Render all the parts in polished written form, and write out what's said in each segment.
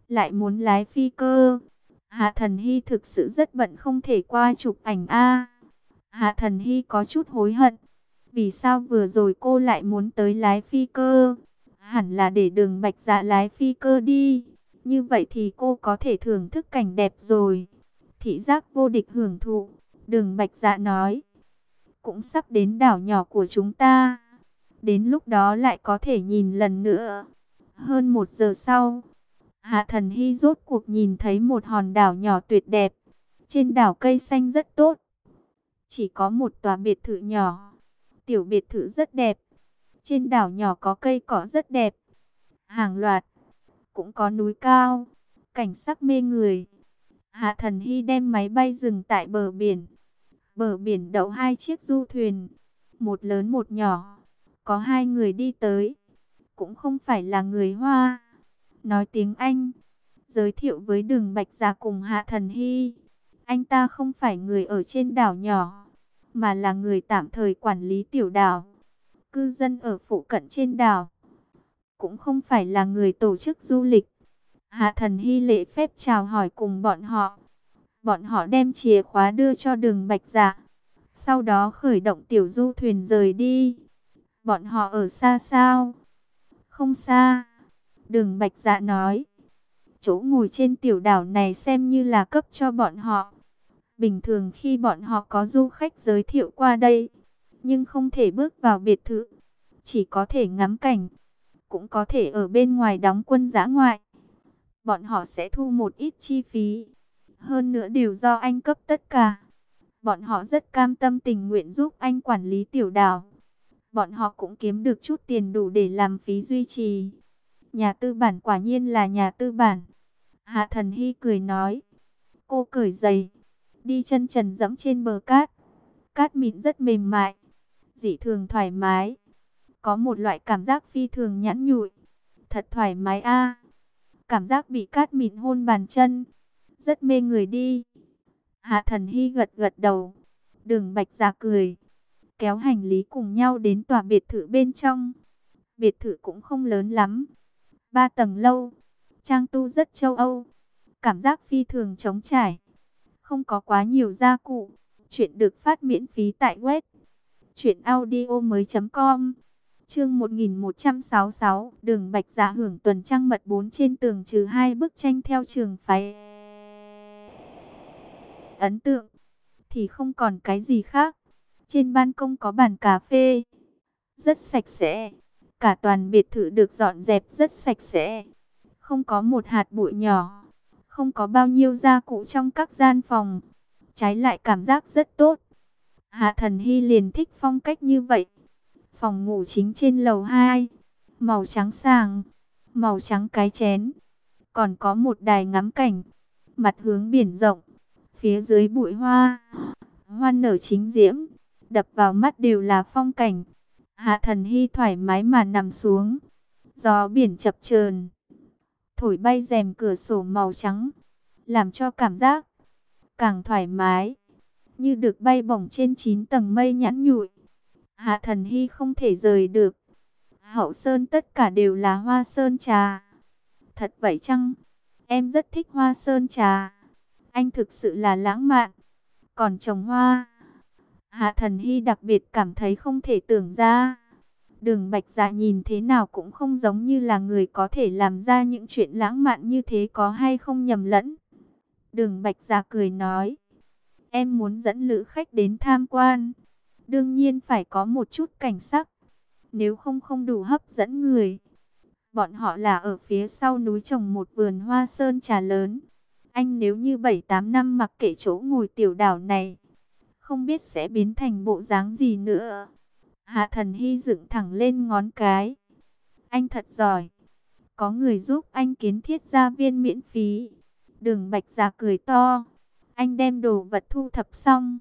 lại muốn lái phi cơ. Hạ Thần Hy thực sự rất bận không thể qua chụp ảnh a. Hạ Thần Hy có chút hối hận. Vì sao vừa rồi cô lại muốn tới lái phi cơ? Hẳn là để Đường Bạch Dạ lái phi cơ đi. Như vậy thì cô có thể thưởng thức cảnh đẹp rồi. Thị giác vô địch hưởng thụ. Đường Bạch Dạ nói. Cũng sắp đến đảo nhỏ của chúng ta. Đến lúc đó lại có thể nhìn lần nữa. Hơn 1 giờ sau, Hạ Thần Hy rốt cuộc nhìn thấy một hòn đảo nhỏ tuyệt đẹp. Trên đảo cây xanh rất tốt. Chỉ có một tòa biệt thự nhỏ. Tiểu biệt thự rất đẹp. Trên đảo nhỏ có cây cỏ rất đẹp. Hàng loạt. Cũng có núi cao. Cảnh sắc mê người. Hạ Thần Hy đem máy bay dừng tại bờ biển. Bờ biển đậu 2 chiếc du thuyền. Một lớn một nhỏ. Có 2 người đi tới. Cũng không phải là người Hoa. Nói tiếng Anh. Giới thiệu với Đường Bạch Dạ cùng Hạ Thần Hy. Anh ta không phải người ở trên đảo nhỏ, mà là người tạm thời quản lý tiểu đảo. Cư dân ở phụ cận trên đảo. Cũng không phải là người tổ chức du lịch. Hạ Thần Hy lễ phép chào hỏi cùng bọn họ. Bọn họ đem chìa khóa đưa cho Đường Bạch Dạ. Sau đó khởi động tiểu du thuyền rời đi. Bọn họ ở xa sao? Không xa. Đường Bạch Dạ nói. Chỗ ngồi trên tiểu đảo này xem như là cấp cho bọn họ. Bình thường khi bọn họ có du khách giới thiệu qua đây, nhưng không thể bước vào biệt thự. Chỉ có thể ngắm cảnh. Cũng có thể ở bên ngoài đóng quân dã ngoại. Bọn họ sẽ thu một ít chi phí. Hơn nữa đều do anh cấp tất cả. Bọn họ rất cam tâm tình nguyện giúp anh quản lý tiểu đảo. Bọn họ cũng kiếm được chút tiền đủ để làm phí duy trì. Nhà tư bản quả nhiên là nhà tư bản. Hạ Thần Hy cười nói. Cô cởi giày. Đi chân trần dẫm trên bờ cát. Cát mịn rất mềm mại. Dị thường thoải mái. Có một loại cảm giác phi thường nhẵn nhụi. Thật thoải mái a. Cảm giác bị cát mịn hôn bàn chân. Rất mê người đi. Hạ Thần Hy gật gật đầu. Đường Bạch Dạ cười. Kéo hành lý cùng nhau đến tòa biệt thự bên trong. Biệt thự cũng không lớn lắm. 3 tầng lâu. Trang tu rất châu Âu. Cảm giác phi thường trống trải. Không có quá nhiều gia cụ. Chuyện được phát miễn phí tại web truyệnaudiomoi.com. Chương 1166, Đường Bạch Dạ hưởng tuần trăng mật 4 trên tường trừ 2 bức tranh theo trường phái ấn tượng thì không còn cái gì khác. Trên ban công có bàn cà phê, rất sạch sẽ. Cả toàn biệt thự được dọn dẹp rất sạch sẽ. Không có một hạt bụi nhỏ. Không có bao nhiêu gia cụ trong các gian phòng. Trái lại cảm giác rất tốt. Hạ Thần Hy liền thích phong cách như vậy. Phòng ngủ chính trên lầu 2. Màu trắng sàng. Màu trắng cái chén. Còn có một đài ngắm cảnh. Mặt hướng biển rộng. Phía dưới bụi hoa. Hoa nở chính diễm. Đập vào mắt đều là phong cảnh. Hạ Thần Hy thoải mái mà nằm xuống. Gió biển chập chờn thổi bay rèm cửa sổ màu trắng. Làm cho cảm giác càng thoải mái. Như được bay bổng trên 9 tầng mây nhẵn nhụi. Hạ Thần Hy không thể rời được. Hậu sơn tất cả đều là hoa sơn trà. Thật vậy chăng? Em rất thích hoa sơn trà. Anh thực sự là lãng mạn. Còn trồng hoa. Hạ Thần Hy đặc biệt cảm thấy không thể tưởng ra. Đường Bạch Dạ nhìn thế nào cũng không giống như là người có thể làm ra những chuyện lãng mạn như thế, có hay không nhầm lẫn. Đường Bạch Dạ cười nói. Em muốn dẫn lữ khách đến tham quan. Đương nhiên phải có một chút cảnh sắc. Nếu không không đủ hấp dẫn người. Bọn họ là ở phía sau núi trồng một vườn hoa sơn trà lớn. Anh nếu như 7-8 năm mặc kệ chỗ ngồi tiểu đảo này, không biết sẽ biến thành bộ dáng gì nữa. Hạ Thần Hy dựng thẳng lên ngón cái. Anh thật giỏi. Có người giúp anh kiến thiết gia viên miễn phí. Đường Bạch Dạ cười to. Anh đem đồ vật thu thập xong.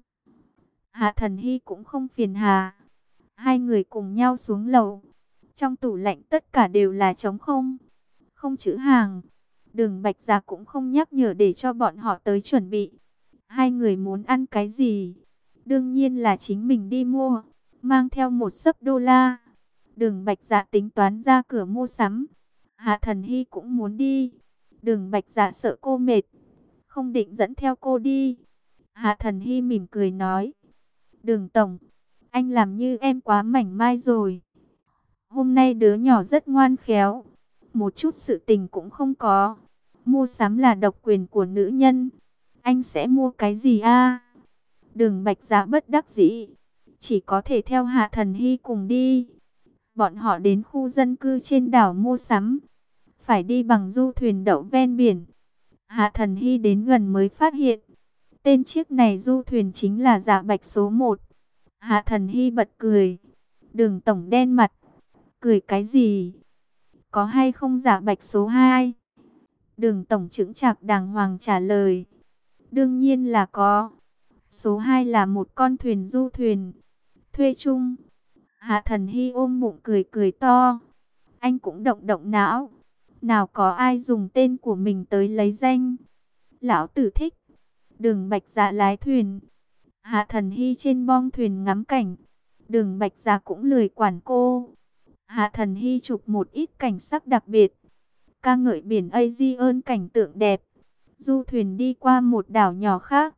Hạ Thần Hy cũng không phiền hà. Hai người cùng nhau xuống lầu. Trong tủ lạnh tất cả đều là trống không. Không chữ hàng. Đường Bạch Dạ cũng không nhắc nhở để cho bọn họ tới chuẩn bị. Hai người muốn ăn cái gì? Đương nhiên là chính mình đi mua. Mang theo một xấp đô la. Đường Bạch Dạ tính toán ra cửa mua sắm. Hạ Thần Hy cũng muốn đi. Đường Bạch Dạ sợ cô mệt, không định dẫn theo cô đi. Hạ Thần Hy mỉm cười nói, Đường Tổng, anh làm như em quá mảnh mai rồi. Hôm nay đứa nhỏ rất ngoan khéo, một chút sự tình cũng không có. Mua sắm là độc quyền của nữ nhân. Anh sẽ mua cái gì a? Đường Bạch Dạ bất đắc dĩ, chỉ có thể theo Hạ Thần Hy cùng đi. Bọn họ đến khu dân cư trên đảo mua sắm, phải đi bằng du thuyền đậu ven biển. Hạ Thần Hy đến gần mới phát hiện, tên chiếc này du thuyền chính là Dạ Bạch số 1. Hạ Thần Hy bật cười. Đường Tổng đen mặt, cười cái gì? Có hay không Dạ Bạch số 2? Đường Tổng chững chạc đàng hoàng trả lời, đương nhiên là có. Số 2 là một con thuyền du thuyền thuê chung. Hạ Thần Hy ôm bụng cười cười to. Anh cũng động động não. Nào có ai dùng tên của mình tới lấy danh. Lão tử thích. Đường Bạch Dạ lái thuyền, Hạ Thần Hy trên bong thuyền ngắm cảnh. Đường Bạch Dạ cũng lười quản cô. Hạ Thần Hy chụp một ít cảnh sắc đặc biệt, ca ngợi biển Aegean cảnh tượng đẹp. Du thuyền đi qua một đảo nhỏ khác,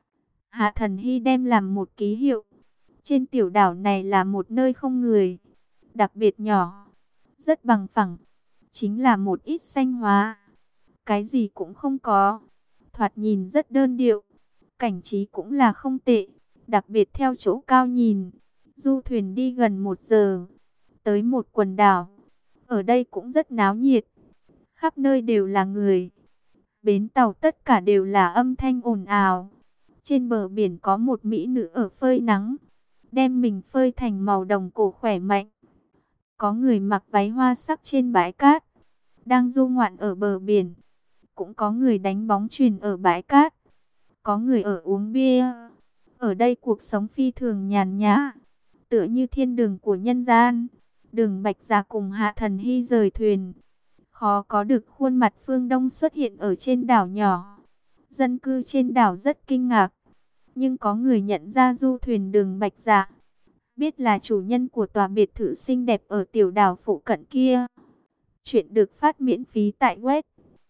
Hạ Thần Hy đem làm một ký hiệu. Trên tiểu đảo này là một nơi không người, đặc biệt nhỏ, rất bằng phẳng, chính là một ít xanh hóa. Cái gì cũng không có, thoạt nhìn rất đơn điệu. Cảnh trí cũng là không tệ, đặc biệt theo chỗ cao nhìn. Du thuyền đi gần 1 giờ, tới một quần đảo. Ở đây cũng rất náo nhiệt, khắp nơi đều là người. Bến tàu tất cả đều là âm thanh ồn ào. Trên bờ biển có một mỹ nữ ở phơi nắng, đem mình phơi thành màu đồng cổ khỏe mạnh. Có người mặc váy hoa sắc trên bãi cát, đang du ngoạn ở bờ biển. Cũng có người đánh bóng chuyền ở bãi cát, có người ở uống bia. Ở đây cuộc sống phi thường nhàn nhã, tựa như thiên đường của nhân gian. Đường Bạch Dạ cùng Hạ Thần Hy rời thuyền, khó có được khuôn mặt phương Đông xuất hiện ở trên đảo nhỏ. Dân cư trên đảo rất kinh ngạc, nhưng có người nhận ra du thuyền Đường Bạch Dạ, biết là chủ nhân của tòa biệt thự xinh đẹp ở tiểu đảo phụ cận kia. Chuyện được phát miễn phí tại web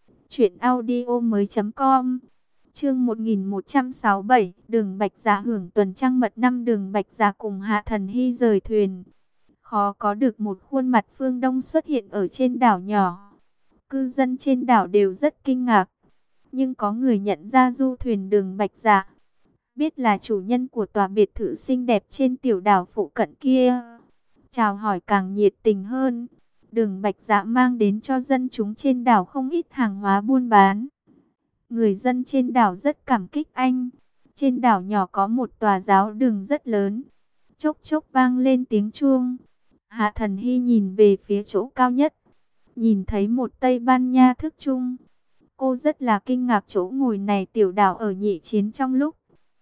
truyệnaudiomoi.com. Chương 1167, Đường Bạch Dạ hưởng tuần trăng mật năm. Đường Bạch Dạ cùng Hạ Thần Hy rời thuyền, khó có được một khuôn mặt phương Đông xuất hiện ở trên đảo nhỏ. Cư dân trên đảo đều rất kinh ngạc, nhưng có người nhận ra du thuyền Đường Bạch Dạ, biết là chủ nhân của tòa biệt thự xinh đẹp trên tiểu đảo phụ cận kia. Chào hỏi càng nhiệt tình hơn. Đường Bạch Dạ mang đến cho dân chúng trên đảo không ít hàng hóa buôn bán. Người dân trên đảo rất cảm kích anh. Trên đảo nhỏ có một tòa giáo đường rất lớn, chốc chốc vang lên tiếng chuông. Hạ Thần Hy nhìn về phía chỗ cao nhất, nhìn thấy một Tây Ban Nha thức chung. Cô rất là kinh ngạc, chỗ ngồi này tiểu đảo ở Nhị Chiến trong lúc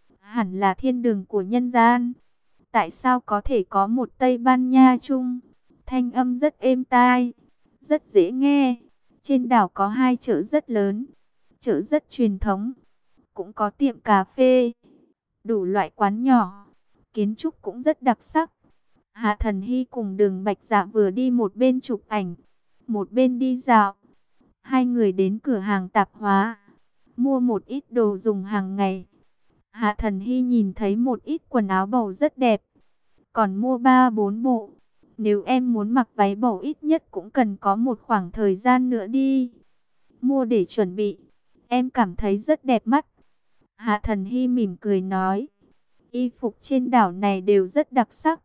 hẳn là thiên đường của nhân gian, tại sao có thể có một Tây Ban Nha chung? Thanh âm rất êm tai, rất dễ nghe. Trên đảo có 2 chợ rất lớn, chợ rất truyền thống, cũng có tiệm cà phê, đủ loại quán nhỏ, kiến trúc cũng rất đặc sắc. Hạ Thần Hy cùng Đường Bạch Dạ vừa đi một bên chụp ảnh, một bên đi dạo. Hai người đến cửa hàng tạp hóa, mua một ít đồ dùng hàng ngày. Hạ Thần Hy nhìn thấy một ít quần áo bầu rất đẹp, còn mua 3-4 bộ. Nếu em muốn mặc váy bầu ít nhất cũng cần có một khoảng thời gian nữa đi. Mua để chuẩn bị, em cảm thấy rất đẹp mắt. Hạ Thần Hy mỉm cười nói, y phục trên đảo này đều rất đặc sắc,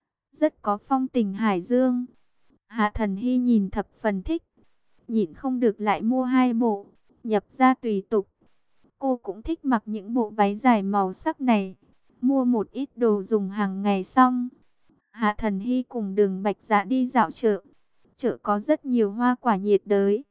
rất có phong tình hải dương. Hạ Thần Hy nhìn thập phần thích, nhịn không được lại mua 2 bộ, nhập ra tùy tục. Cô cũng thích mặc những bộ váy dài màu sắc này. Mua một ít đồ dùng hàng ngày xong, Hạ Thần Hy cùng Đường Bạch Dạ đi dạo chợ. Chợ có rất nhiều hoa quả nhiệt đới,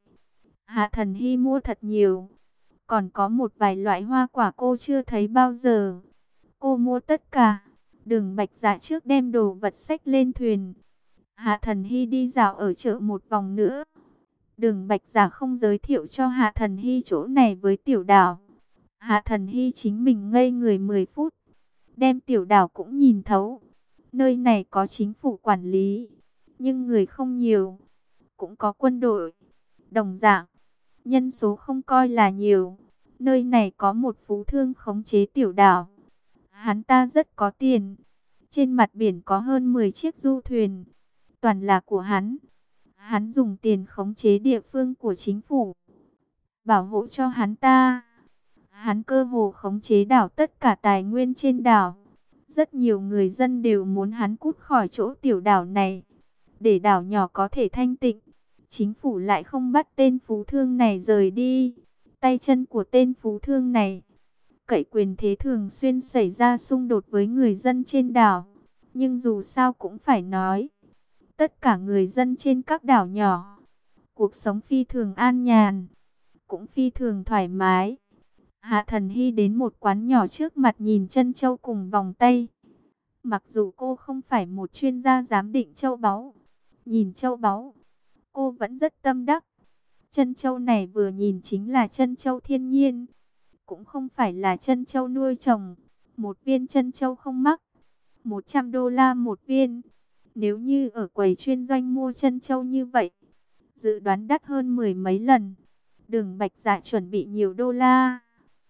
Hạ Thần Hy mua thật nhiều. Còn có một vài loại hoa quả cô chưa thấy bao giờ, cô mua tất cả. Đường Bạch Dạ trước đem đồ vật xách lên thuyền. Hạ Thần Hy đi dạo ở chợ một vòng nữa. Đường Bạch Dạ không giới thiệu cho Hạ Thần Hy chỗ này với tiểu đảo. Hạ Thần Hy chính mình ngây người 10 phút, đem tiểu đảo cũng nhìn thấu. Nơi này có chính phủ quản lý, nhưng người không nhiều. Cũng có quân đội, đồng dạng, nhân số không coi là nhiều. Nơi này có một phú thương khống chế tiểu đảo. Hắn ta rất có tiền. Trên mặt biển có hơn 10 chiếc du thuyền, toàn là của hắn. Hắn dùng tiền khống chế địa phương của chính phủ, bảo hộ cho hắn ta. Hắn cơ hồ khống chế đảo tất cả tài nguyên trên đảo. Rất nhiều người dân đều muốn hắn cút khỏi chỗ tiểu đảo này, để đảo nhỏ có thể thanh tịnh. Chính phủ lại không bắt tên phú thương này rời đi. Tay chân của tên phú thương này cậy quyền thế, thường xuyên xảy ra xung đột với người dân trên đảo. Nhưng dù sao cũng phải nói, tất cả người dân trên các đảo nhỏ, cuộc sống phi thường an nhàn, cũng phi thường thoải mái. Hạ Thần Hy đến một quán nhỏ trước mặt nhìn trân châu cùng vòng tay. Mặc dù cô không phải một chuyên gia giám định châu báu, nhìn châu báu, cô vẫn rất tâm đắc. Trân châu này vừa nhìn chính là trân châu thiên nhiên, cũng không phải là trân châu nuôi trồng. Một viên trân châu không mắc, 100 đô la một viên. Nếu như ở quầy chuyên doanh mua trân châu như vậy, dự đoán đắt hơn 10 mấy lần. Đường Bạch Dạ chuẩn bị nhiều đô la.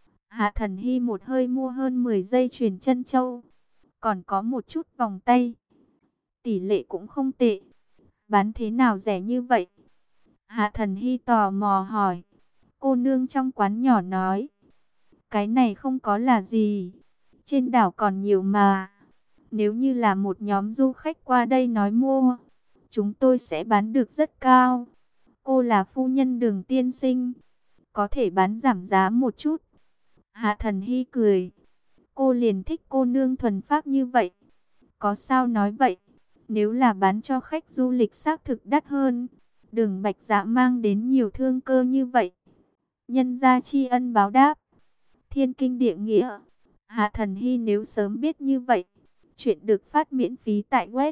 Hạ Thần Hy một hơi mua hơn 10 dây chuyền trân châu, còn có một chút vòng tay. Tỷ lệ cũng không tệ. Bán thế nào rẻ như vậy? Hạ Thần Hy tò mò hỏi. Cô nương trong quán nhỏ nói, cái này không có là gì, trên đảo còn nhiều mà. Nếu như là một nhóm du khách qua đây nói mua, chúng tôi sẽ bán được rất cao. Cô là phu nhân Đường tiên sinh, có thể bán giảm giá một chút. Hạ Thần Hy cười. Cô liền thích cô nương thuần phác như vậy. Có sao nói vậy? Nếu là bán cho khách du lịch xác thực đắt hơn. Đường Bạch Dạ mang đến nhiều thương cơ như vậy, nhân ra tri ân báo đáp, thiên kinh địa nghĩa. Hạ Thần Hy nếu sớm biết như vậy. Chuyện được phát miễn phí tại web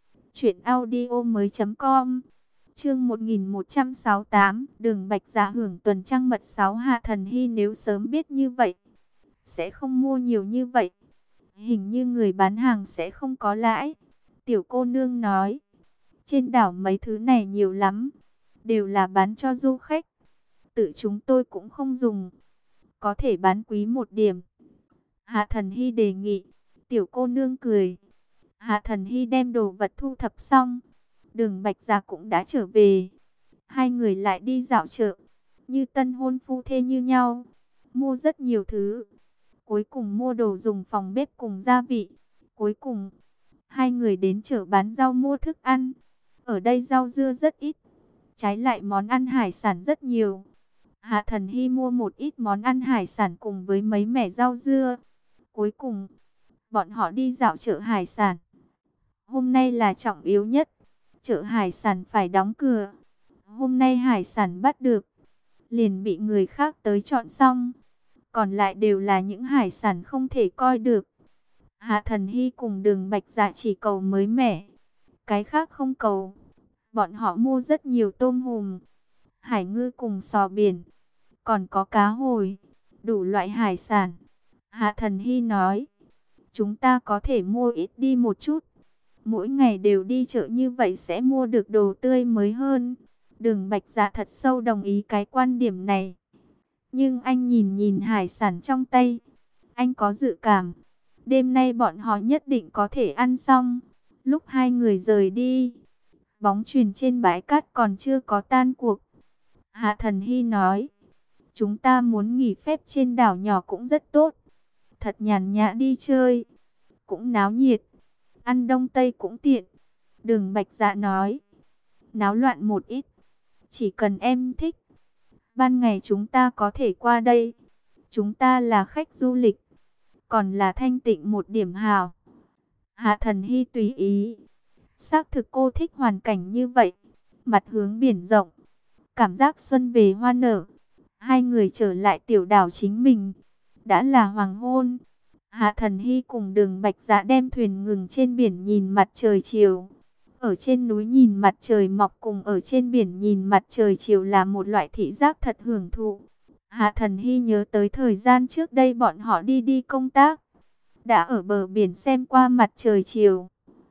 truyệnaudiomoi.com. Chương 1168, Đường Bạch Dạ hưởng tuần trăng mật 6. Hạ Thần Hy nếu sớm biết như vậy, sẽ không mua nhiều như vậy. Hình như người bán hàng sẽ không có lãi. Tiểu cô nương nói, trên đảo mấy thứ này nhiều lắm, đều là bán cho du khách, tự chúng tôi cũng không dùng, có thể bán quý một điểm. Hạ Thần Hy đề nghị. Tiểu cô nương cười. Hạ Thần Hy đem đồ vật thu thập xong, Đường Bạch Dạ cũng đã trở về. Hai người lại đi dạo chợ, như tân hôn phu thê như nhau, mua rất nhiều thứ. Cuối cùng mua đồ dùng phòng bếp cùng gia vị. Cuối cùng, hai người đến chợ bán rau mua thức ăn. Ở đây rau dưa rất ít, trái lại món ăn hải sản rất nhiều. Hạ Thần Hy mua một ít món ăn hải sản cùng với mấy mẻ rau dưa. Cuối cùng, bọn họ đi dạo chợ hải sản. Hôm nay là trọng yếu nhất, chợ hải sản phải đóng cửa. Hôm nay hải sản bắt được, liền bị người khác tới chọn xong. Còn lại đều là những hải sản không thể coi được. Hạ Thần Hy cùng Đường Bạch Dạ chỉ cầu mới mẻ, cái khác không cầu. Bọn họ mua rất nhiều tôm hùm, hải ngư cùng sò biển, còn có cá hồi, đủ loại hải sản. Hạ Thần Hy nói, chúng ta có thể mua ít đi một chút. Mỗi ngày đều đi chợ như vậy sẽ mua được đồ tươi mới hơn. Đường Bạch Dạ thật sâu đồng ý cái quan điểm này. Nhưng anh nhìn nhìn hải sản trong tay, anh có dự cảm, đêm nay bọn họ nhất định có thể ăn xong. Lúc hai người rời đi, bóng chuyền trên bãi cát còn chưa có tan cuộc. Hạ Thần Hy nói, chúng ta muốn nghỉ phép trên đảo nhỏ cũng rất tốt. Thật nhàn nhã đi chơi, cũng náo nhiệt, ăn đông tây cũng tiện. Đường Bạch Dạ nói, náo loạn một ít, chỉ cần em thích. Ban ngày chúng ta có thể qua đây, chúng ta là khách du lịch, còn là thanh tịnh một điểm hào. Hạ Thần Hy tùy ý. Xác thực cô thích hoàn cảnh như vậy, mặt hướng biển rộng, cảm giác xuân về hoa nở. Hai người trở lại tiểu đảo chính mình, đã là hoàng hôn. Hạ Thần Hy cùng Đường Bạch Dạ đem thuyền ngừng trên biển nhìn mặt trời chiều. Ở trên núi nhìn mặt trời mọc cùng ở trên biển nhìn mặt trời chiều là một loại thị giác thật hưởng thụ. Hạ Thần Hy nhớ tới thời gian trước đây bọn họ đi công tác, đã ở bờ biển xem qua mặt trời chiều.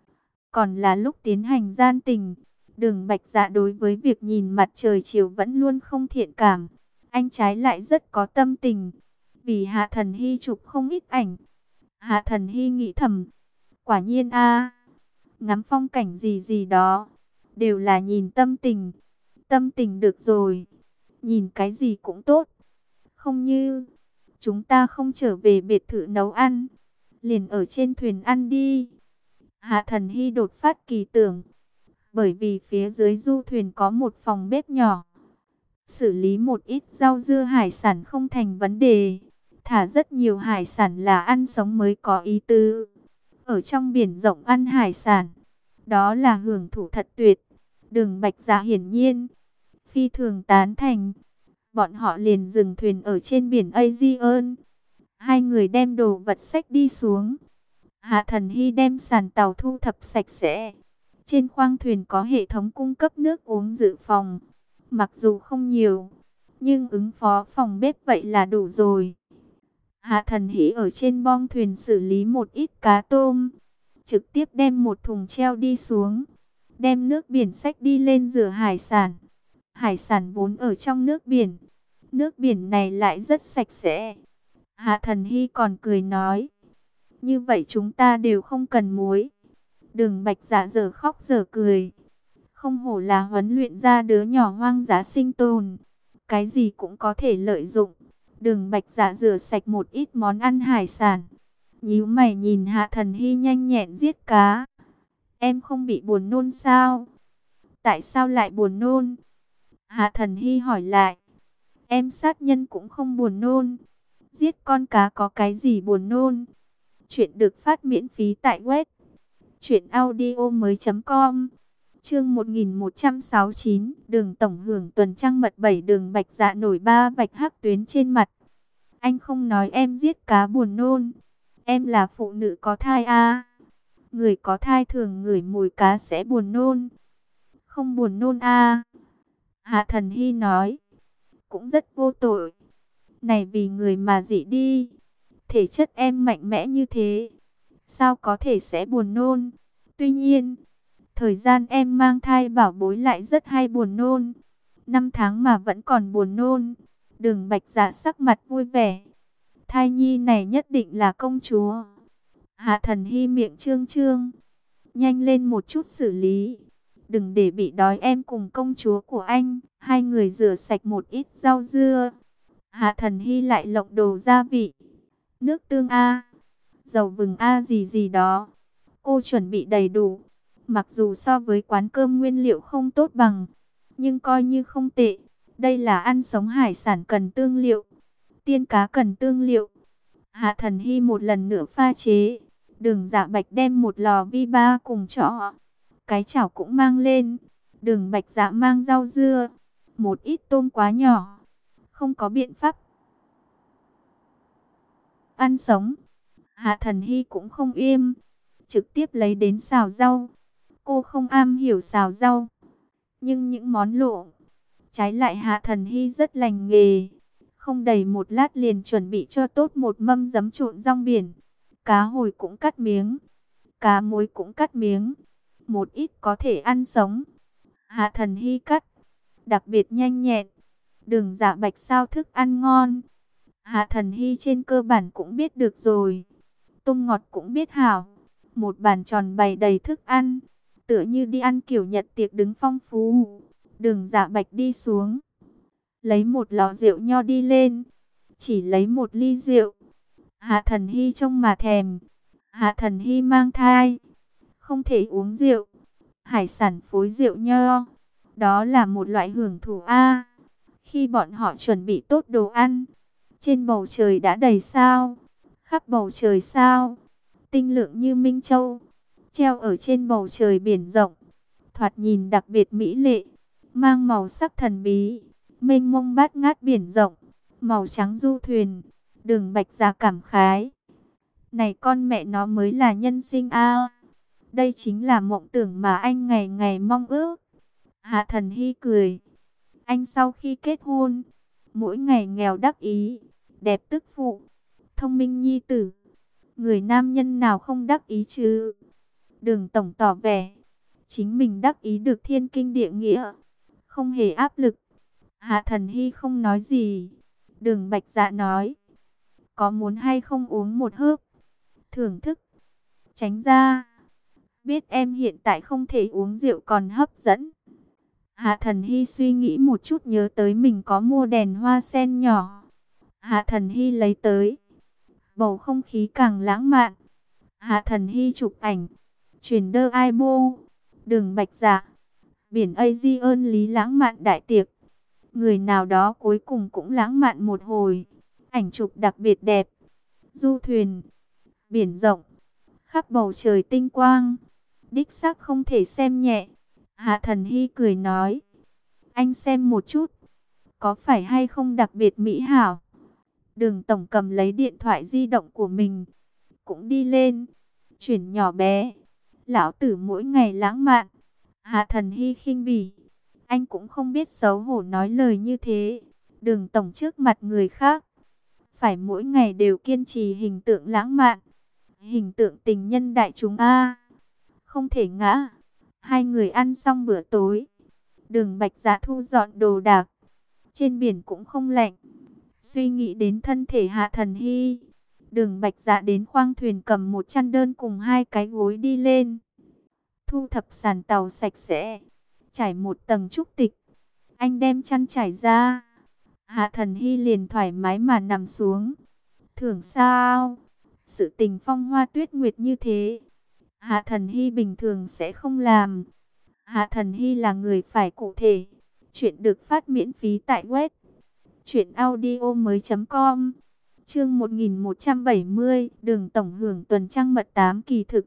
Còn là lúc tiến hành gian tình, Đường Bạch Dạ đối với việc nhìn mặt trời chiều vẫn luôn không thiện cảm. Anh trái lại rất có tâm tình, vì Hạ Thần Hy chụp không ít ảnh. Hạ Thần Hy nghĩ thầm, quả nhiên ngắm phong cảnh gì gì đó, đều là nhìn tâm tình. Tâm tình được rồi, nhìn cái gì cũng tốt. Không như, chúng ta không trở về biệt thự nấu ăn, liền ở trên thuyền ăn đi. Hạ Thần Hy đột phát kỳ tưởng, bởi vì phía dưới du thuyền có một phòng bếp nhỏ. Xử lý một ít rau dưa hải sản không thành vấn đề. Thả rất nhiều hải sản là ăn sống mới có ý tứ. Ở trong biển rộng ăn hải sản, đó là hưởng thụ thật tuyệt. Đường Bạch Dạ hiển nhiên phi thường tán thành. Bọn họ liền dừng thuyền ở trên biển Aegean. Hai người đem đồ vật xách đi xuống. Hạ Thần Hy đem sàn tàu thu thập sạch sẽ. Trên khoang thuyền có hệ thống cung cấp nước uống dự phòng. Mặc dù không nhiều, nhưng ứng phó phòng bếp vậy là đủ rồi. Hạ Thần Hy ở trên bong thuyền xử lý một ít cá tôm. Trực tiếp đem một thùng treo đi xuống. Đem nước biển xách đi lên rửa hải sản. Hải sản vốn ở trong nước biển. Nước biển này lại rất sạch sẽ. Hạ Thần Hy còn cười nói, như vậy chúng ta đều không cần muối. Đường Bạch Dạ giờ khóc giờ cười. Không hổ là huấn luyện ra đứa nhỏ hoang dã sinh tồn. Cái gì cũng có thể lợi dụng. Đường Bạch Dạ rửa sạch một ít món ăn hải sản. Nhíu mày nhìn Hạ Thần Hy nhanh nhẹn giết cá. Em không bị buồn nôn sao? Tại sao lại buồn nôn? Hạ Thần Hy hỏi lại. Em sát nhân cũng không buồn nôn. Giết con cá có cái gì buồn nôn? Chuyện được phát miễn phí tại web truyệnaudiomoi.com. Chương 1169, Đường tổng hưởng tuần trăng mật 7. Đường Bạch Dạ nổi ba vạch hắc tuyến trên mặt. Anh không nói em giết cá buồn nôn. Em là phụ nữ có thai Người có thai thường ngửi mùi cá sẽ buồn nôn. Không buồn nôn Hạ Thần Hy nói. Cũng rất vô tội. Này vì người mà dị đi. Thể chất em mạnh mẽ như thế, sao có thể sẽ buồn nôn? Tuy nhiên, thời gian em mang thai bảo bối lại rất hay buồn nôn. 5 tháng mà vẫn còn buồn nôn. Đường Bạch Dạ sắc mặt vui vẻ. Thai nhi này nhất định là công chúa. Hạ Thần Hy miệng trương trương. Nhanh lên một chút xử lý. Đừng để bị đói em cùng công chúa của anh. Hai người rửa sạch một ít rau dưa. Hạ Thần Hy lại lộng đồ gia vị. Nước tương dầu vừng gì gì đó. Cô chuẩn bị đầy đủ. Mặc dù so với quán cơm nguyên liệu không tốt bằng, nhưng coi như không tệ. Đây là ăn sống hải sản cần tương liệu. Tiên cá cần tương liệu. Hạ Thần Hy một lần nữa pha chế. Đường Dạ Bạch đem một lò vi ba cùng chõ. Cái chảo cũng mang lên. Đường Bạch Dạ mang rau dưa. Một ít tôm quá nhỏ. Không có biện pháp ăn sống. Hạ Thần Hy cũng không im, trực tiếp lấy đến xào rau. Cô không am hiểu xào rau, nhưng những món lộ trái lại Hạ Thần Hy rất lành nghề. Không đầy một lát liền chuẩn bị cho tốt một mâm giấm trộn rong biển. Cá hồi cũng cắt miếng, cá muối cũng cắt miếng. Một ít có thể ăn sống, Hạ Thần Hy cắt, đặc biệt nhanh nhẹn. Đường Dạ Bạch sao thức ăn ngon, Hạ Thần Hy trên cơ bản cũng biết được rồi. Tôm ngọt cũng biết hảo. Một bàn tròn bày đầy thức ăn, tựa như đi ăn kiểu Nhật tiệc đứng phong phú. Đường Dạ Bạch đi xuống, lấy một lọ rượu nho đi lên. Chỉ lấy một ly rượu. Hạ Thần Hy trông mà thèm. Hạ Thần Hy mang thai, không thể uống rượu. Hải sản phối rượu nho, đó là một loại hưởng thụ Khi bọn họ chuẩn bị tốt đồ ăn, trên bầu trời đã đầy sao. Khắp bầu trời sao, tinh lượng như Minh Châu, treo ở trên bầu trời biển rộng. Thoạt nhìn đặc biệt mỹ lệ, mang màu sắc thần bí. Mênh mông bát ngát biển rộng, màu trắng du thuyền. Đường Bạch Dạ cảm khái. Này con mẹ nó mới là nhân sinh Đây chính là mộng tưởng mà anh ngày ngày mong ước. Hạ Thần Hy cười. Anh sau khi kết hôn, mỗi ngày nghèo đắc ý, đẹp tức phụ, thông minh nhi tử. Người nam nhân nào không đắc ý chứ? Đường tổng tỏ vẻ chính mình đắc ý được thiên kinh địa nghĩa, không hề áp lực. Hạ Thần Hy không nói gì. Đường Bạch Dạ nói, có muốn hay không uống một hớp? Thưởng thức. Tránh ra. Biết em hiện tại không thể uống rượu còn hấp dẫn. Hạ Thần Hy suy nghĩ một chút nhớ tới mình có mua đèn hoa sen nhỏ. Hạ Thần Hy lấy tới. Bầu không khí càng lãng mạn. Hạ Thần Hy chụp ảnh. Truyền đơ Aibo. Đường Bạch Dạ. Biển Aegean lý lãng mạn đại tiệc. Người nào đó cuối cùng cũng lãng mạn một hồi. Ảnh chụp đặc biệt đẹp. Du thuyền. Biển rộng. Khắp bầu trời tinh quang. Đích xác không thể xem nhẹ. Hạ Thần Hy cười nói. Anh xem một chút. Có phải hay không đặc biệt mỹ hảo? Đường Tổng cầm lấy điện thoại di động của mình. Cũng đi lên. Chuyển nhỏ bé. Lão tử mỗi ngày lãng mạn. Hạ Thần Hy khinh bỉ. Anh cũng không biết xấu hổ nói lời như thế. Đường Tổng trước mặt người khác. Phải mỗi ngày đều kiên trì hình tượng lãng mạn. Hình tượng tình nhân đại chúng A. Không thể ngã. Hai người ăn xong bữa tối. Đường Bạch Dạ thu dọn đồ đạc. Trên biển cũng không lạnh. Suy nghĩ đến thân thể Hạ Thần Hy. Đường Bạch Dạ đến khoang thuyền cầm một chăn đơn cùng hai cái gối đi lên. Thu thập sàn tàu sạch sẽ. Trải một tầng trúc tịch. Anh đem chăn trải ra. Hạ Thần Hy liền thoải mái mà nằm xuống. Thưởng sao? Sự tình phong hoa tuyết nguyệt như thế. Hạ Thần Hy bình thường sẽ không làm. Hạ Thần Hy là người phải cụ thể. Chuyện được phát miễn phí tại web truyệnaudiomoi.com. Chương 1170, Đường Tổng hưởng tuần trăng mật 8 kỳ thực.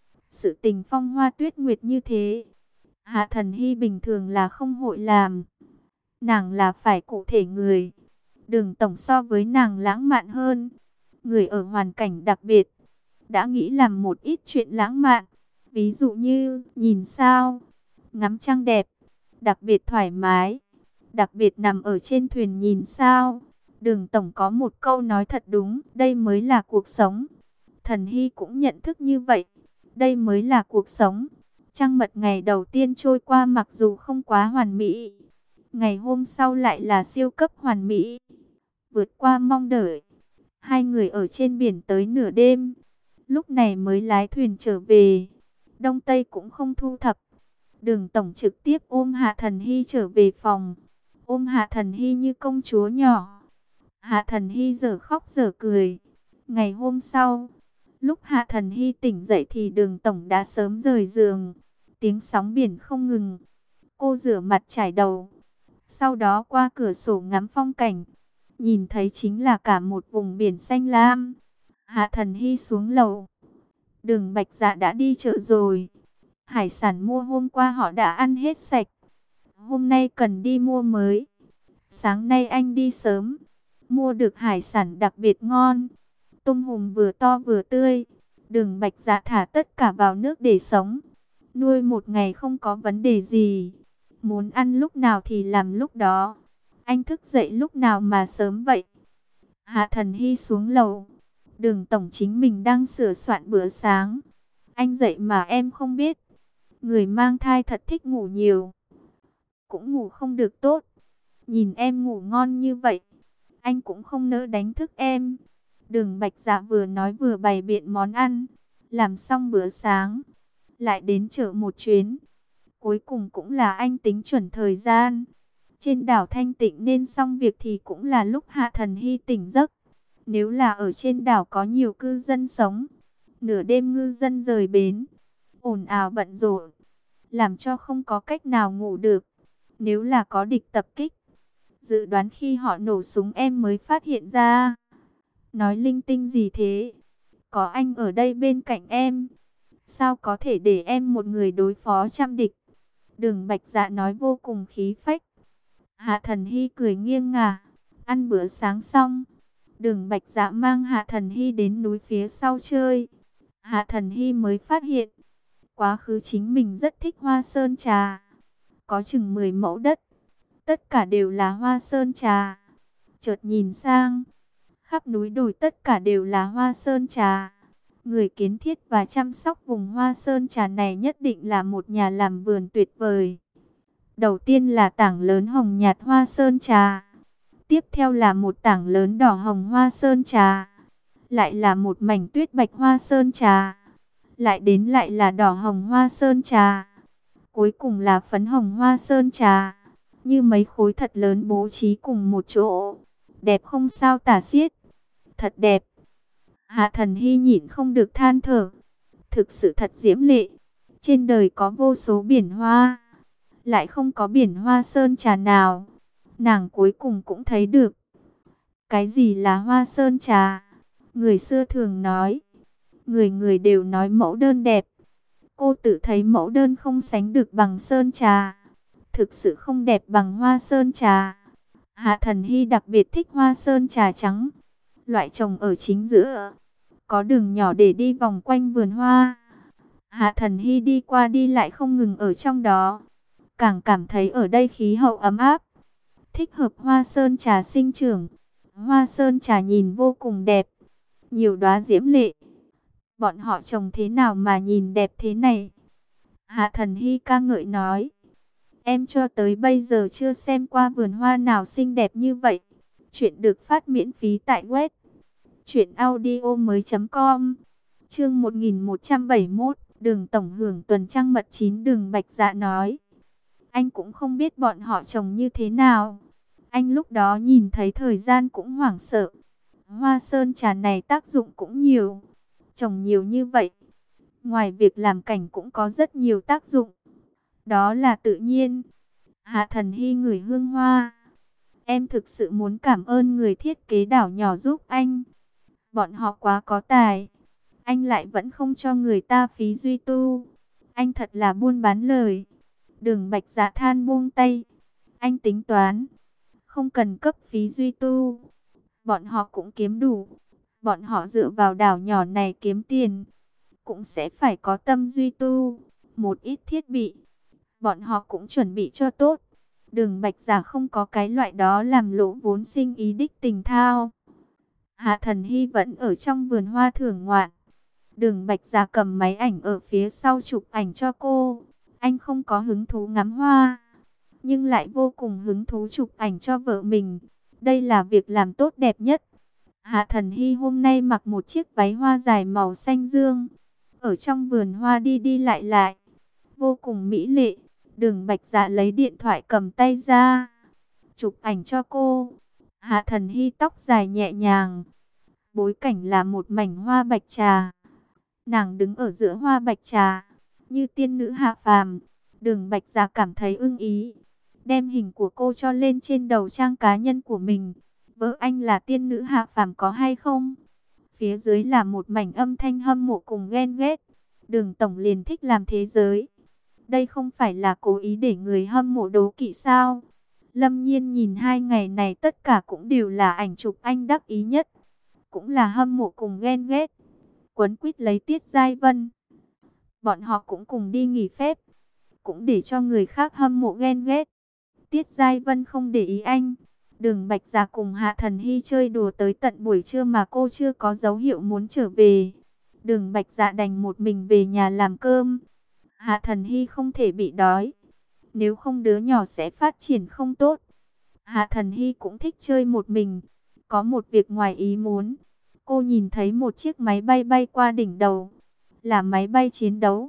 Sự tình phong hoa tuyết nguyệt như thế, Hạ Thần Hy bình thường là không hội làm. Nàng là phải cụ thể người. Đường Tổng so với nàng lãng mạn hơn. Người ở hoàn cảnh đặc biệt, đã nghĩ làm một ít chuyện lãng mạn. Ví dụ như, nhìn sao, ngắm trăng đẹp, đặc biệt thoải mái. Đặc biệt nằm ở trên thuyền nhìn sao. Đường Tổng có một câu nói thật đúng, đây mới là cuộc sống. Thần Hy cũng nhận thức như vậy. Đây mới là cuộc sống. Trăng mật ngày đầu tiên trôi qua mặc dù không quá hoàn mỹ. Ngày hôm sau lại là siêu cấp hoàn mỹ. Vượt qua mong đợi. Hai người ở trên biển tới nửa đêm. Lúc này mới lái thuyền trở về. Đông Tây cũng không thu thập. Đường Tổng trực tiếp ôm Hạ Thần Hy trở về phòng. Ôm Hạ Thần Hy như công chúa nhỏ. Hạ Thần Hy giờ khóc giờ cười. Ngày hôm sau, lúc Hạ Thần Hy tỉnh dậy thì Đường Tổng đã sớm rời giường. Tiếng sóng biển không ngừng. Cô rửa mặt chải đầu. Sau đó qua cửa sổ ngắm phong cảnh. Nhìn thấy chính là cả một vùng biển xanh lam. Hạ Thần Hy xuống lầu. Đường Bạch Dạ đã đi chợ rồi. Hải sản mua hôm qua họ đã ăn hết sạch. Hôm nay cần đi mua mới. Sáng nay anh đi sớm. Mua được hải sản đặc biệt ngon. Tôm hùm vừa to vừa tươi. Đường Bạch Dạ thả tất cả vào nước để sống. Nuôi một ngày không có vấn đề gì. Muốn ăn lúc nào thì làm lúc đó. Anh thức dậy lúc nào mà sớm vậy? Hạ Thần Hy xuống lầu. Đường Tổng chính mình đang sửa soạn bữa sáng. Anh dậy mà em không biết. Người mang thai thật thích ngủ nhiều. Cũng ngủ không được tốt. Nhìn em ngủ ngon như vậy. Anh cũng không nỡ đánh thức em. Đường Bạch Dạ vừa nói vừa bày biện món ăn. Làm xong bữa sáng. Lại đến chợ một chuyến. Cuối cùng cũng là anh tính chuẩn thời gian. Trên đảo thanh tịnh nên xong việc thì cũng là lúc Hạ Thần Hy tỉnh giấc. Nếu là ở trên đảo có nhiều cư dân sống. Nửa đêm ngư dân rời bến. Ồn ào bận rộn. Làm cho không có cách nào ngủ được. Nếu là có địch tập kích. Dự đoán khi họ nổ súng em mới phát hiện ra. Nói linh tinh gì thế? Có anh ở đây bên cạnh em. Sao có thể để em một người đối phó trăm địch? Đường Bạch Dạ nói vô cùng khí phách. Hạ Thần Hy cười nghiêng ngả. Ăn bữa sáng xong. Đường Bạch Dạ mang Hạ Thần Hy đến núi phía sau chơi. Hạ Thần Hy mới phát hiện. Quá khứ chính mình rất thích hoa sơn trà. Có chừng 10 mẫu đất. Tất cả đều là hoa sơn trà. Chợt nhìn sang. Khắp núi đồi tất cả đều là hoa sơn trà. Người kiến thiết và chăm sóc vùng hoa sơn trà này nhất định là một nhà làm vườn tuyệt vời. Đầu tiên là tảng lớn hồng nhạt hoa sơn trà. Tiếp theo là một tảng lớn đỏ hồng hoa sơn trà. Lại là một mảnh tuyết bạch hoa sơn trà. Lại là đỏ hồng hoa sơn trà. Cuối cùng là phấn hồng hoa sơn trà. Như mấy khối thật lớn bố trí cùng một chỗ. Đẹp không sao tả xiết. Thật đẹp. Hạ Thần Hy nhịn không được than thở. Thực sự thật diễm lệ. Trên đời có vô số biển hoa, lại không có biển hoa sơn trà nào. Nàng cuối cùng cũng thấy được. Cái gì là hoa sơn trà? Người xưa thường nói, người người đều nói mẫu đơn đẹp. Cô tự thấy mẫu đơn không sánh được bằng sơn trà. Thực sự không đẹp bằng hoa sơn trà. Hạ Thần Hy đặc biệt thích hoa sơn trà trắng. Loại trồng ở chính giữa. Có đường nhỏ để đi vòng quanh vườn hoa. Hạ Thần Hy đi qua đi lại không ngừng ở trong đó. Càng cảm thấy ở đây khí hậu ấm áp. Thích hợp hoa sơn trà sinh trưởng. Hoa sơn trà nhìn vô cùng đẹp. Nhiều đóa diễm lệ. Bọn họ trồng thế nào mà nhìn đẹp thế này? Hạ Thần Hy ca ngợi nói. Em cho tới bây giờ chưa xem qua vườn hoa nào xinh đẹp như vậy. Chuyện được phát miễn phí tại web truyệnaudiomoi.com. Chương 1171, Đường tổng hưởng tuần trăng mật 9. Đường Bạch Dạ nói. Anh cũng không biết bọn họ trồng như thế nào. Anh lúc đó nhìn thấy thời gian cũng hoảng sợ. Hoa sơn trà này tác dụng cũng nhiều. Trồng nhiều như vậy, ngoài việc làm cảnh cũng có rất nhiều tác dụng. Đó là tự nhiên. Hạ Thần Hy ngửi hương hoa. Em thực sự muốn cảm ơn người thiết kế đảo nhỏ giúp anh. Bọn họ quá có tài. Anh lại vẫn không cho người ta phí duy tu. Anh thật là buôn bán lời. Đường Bạch Dạ than buông tay. Anh tính toán. Không cần cấp phí duy tu. Bọn họ cũng kiếm đủ. Bọn họ dựa vào đảo nhỏ này kiếm tiền. Cũng sẽ phải có tâm duy tu. Một ít thiết bị. Bọn họ cũng chuẩn bị cho tốt. Đường Bạch Dạ không có cái loại đó làm lỗ vốn sinh ý đích tình thao. Hạ Thần Hy vẫn ở trong vườn hoa thưởng ngoạn. Đường Bạch Dạ cầm máy ảnh ở phía sau chụp ảnh cho cô. Anh không có hứng thú ngắm hoa, nhưng lại vô cùng hứng thú chụp ảnh cho vợ mình. Đây là việc làm tốt đẹp nhất. Hạ Thần Hy hôm nay mặc một chiếc váy hoa dài màu xanh dương. Ở trong vườn hoa đi đi lại lại. Vô cùng mỹ lệ. Đường Bạch Dạ lấy điện thoại cầm tay ra. Chụp ảnh cho cô. Hạ Thần Hy tóc dài nhẹ nhàng. Bối cảnh là một mảnh hoa bạch trà. Nàng đứng ở giữa hoa bạch trà. Như tiên nữ hạ phàm. Đường Bạch Dạ cảm thấy ưng ý. Đem hình của cô cho lên trên đầu trang cá nhân của mình. Vợ anh là tiên nữ hạ phàm có hay không? Phía dưới là một mảnh âm thanh hâm mộ cùng ghen ghét. Đường tổng liền thích làm thế giới. Đây không phải là cố ý để người hâm mộ đố kỵ sao? Lâm Nhiên nhìn 2 ngày này tất cả cũng đều là ảnh chụp anh đắc ý nhất. Cũng là hâm mộ cùng ghen ghét. Quấn quýt lấy Tiết Giai Vân. Bọn họ cũng cùng đi nghỉ phép. Cũng để cho người khác hâm mộ ghen ghét. Tiết Giai Vân không để ý anh. Đường Bạch Dạ cùng Hạ Thần Hy chơi đùa tới tận buổi trưa mà cô chưa có dấu hiệu muốn trở về. Đường Bạch Dạ đành một mình về nhà làm cơm. Hạ Thần Hy không thể bị đói. Nếu không đứa nhỏ sẽ phát triển không tốt. Hạ Thần Hy cũng thích chơi một mình. Có một việc ngoài ý muốn. Cô nhìn thấy một chiếc máy bay bay qua đỉnh đầu. Là máy bay chiến đấu.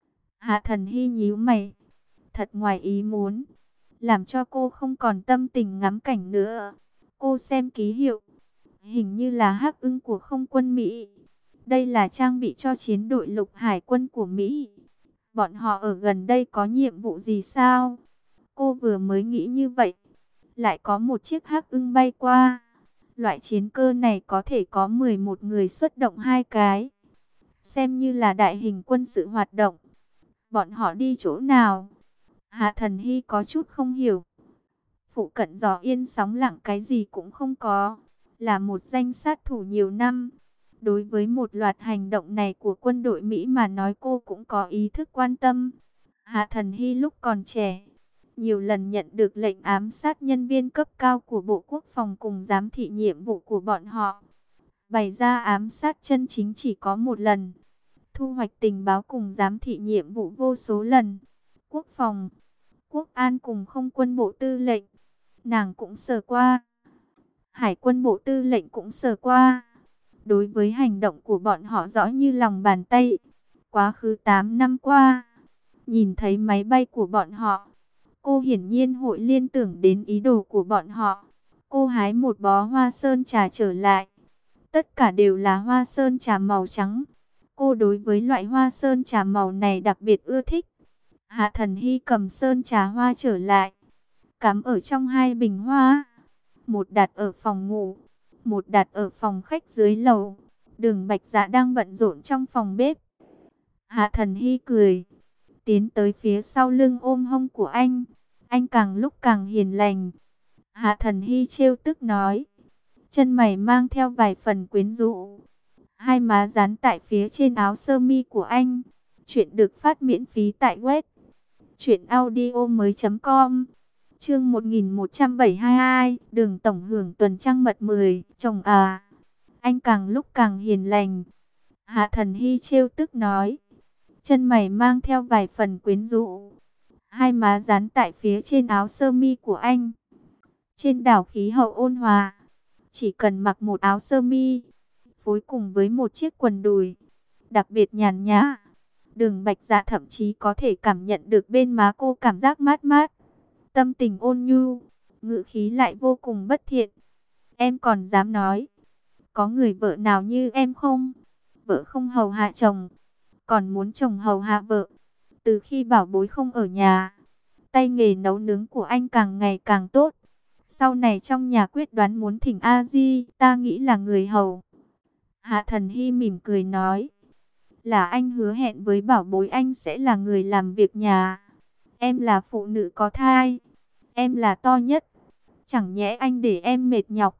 Hạ Thần Hy nhíu mày. Thật ngoài ý muốn. Làm cho cô không còn tâm tình ngắm cảnh nữa. Cô xem ký hiệu. Hình như là Hắc Ưng của không quân Mỹ. Đây là trang bị cho chiến đội lục hải quân của Mỹ. Bọn họ ở gần đây có nhiệm vụ gì sao? Cô vừa mới nghĩ như vậy. Lại có một chiếc Hắc Ưng bay qua. Loại chiến cơ này có thể có 11 người xuất động 2 cái. Xem như là đại hình quân sự hoạt động. Bọn họ đi chỗ nào? Hạ Thần Hy có chút không hiểu. Phụ cận gió yên sóng lặng cái gì cũng không có. Là một danh sát thủ nhiều năm. Đối với một loạt hành động này của quân đội Mỹ mà nói cô cũng có ý thức quan tâm. Hạ Thần Hy lúc còn trẻ, nhiều lần nhận được lệnh ám sát nhân viên cấp cao của Bộ Quốc phòng cùng giám thị nhiệm vụ của bọn họ. Bày ra ám sát chân chính chỉ có một lần. Thu hoạch tình báo cùng giám thị nhiệm vụ vô số lần. Quốc phòng, Quốc an cùng không quân bộ tư lệnh, nàng cũng sờ qua. Hải quân bộ tư lệnh cũng sờ qua. Đối với hành động của bọn họ rõ như lòng bàn tay. Quá khứ 8 năm qua, nhìn thấy máy bay của bọn họ, cô hiển nhiên hội liên tưởng đến ý đồ của bọn họ. Cô hái một bó hoa sơn trà trở lại. Tất cả đều là hoa sơn trà màu trắng. Cô đối với loại hoa sơn trà màu này đặc biệt ưa thích. Hạ Thần Hy cầm sơn trà hoa trở lại, cắm ở trong 2 bình hoa. Một đặt ở phòng ngủ, một đặt ở phòng khách dưới lầu. Đường Bạch Dạ đang bận rộn trong phòng bếp. Hạ Thần Hy cười, tiến tới phía sau lưng ôm hông của anh. Anh càng lúc càng hiền lành. Hạ Thần Hy trêu tức nói, chân mày mang theo vài phần quyến rũ. Hai má dán tại phía trên áo sơ mi của anh. Chuyện được phát miễn phí tại web truyệnaudiomoi.com. Chương 1172, Đường tổng hưởng tuần trăng mật 10, chồng à. Anh càng lúc càng hiền lành. Hạ Thần Hy trêu tức nói, chân mày mang theo vài phần quyến rũ. Hai má dán tại phía trên áo sơ mi của anh. Trên đảo khí hậu ôn hòa, chỉ cần mặc một áo sơ mi, phối cùng với một chiếc quần đùi, đặc biệt nhàn nhã. Đường Bạch Dạ thậm chí có thể cảm nhận được bên má cô cảm giác mát mát. Tâm tình ôn nhu, ngữ khí lại vô cùng bất thiện. Em còn dám nói, có người vợ nào như em không? Vợ không hầu hạ chồng, còn muốn chồng hầu hạ vợ. Từ khi bảo bối không ở nhà, tay nghề nấu nướng của anh càng ngày càng tốt. Sau này trong nhà quyết đoán muốn thỉnh A Di, ta nghĩ là người hầu. Hạ Thần Hy mỉm cười nói, là anh hứa hẹn với bảo bối anh sẽ là người làm việc nhà. Em là phụ nữ có thai, em là to nhất, chẳng nhẽ anh để em mệt nhọc.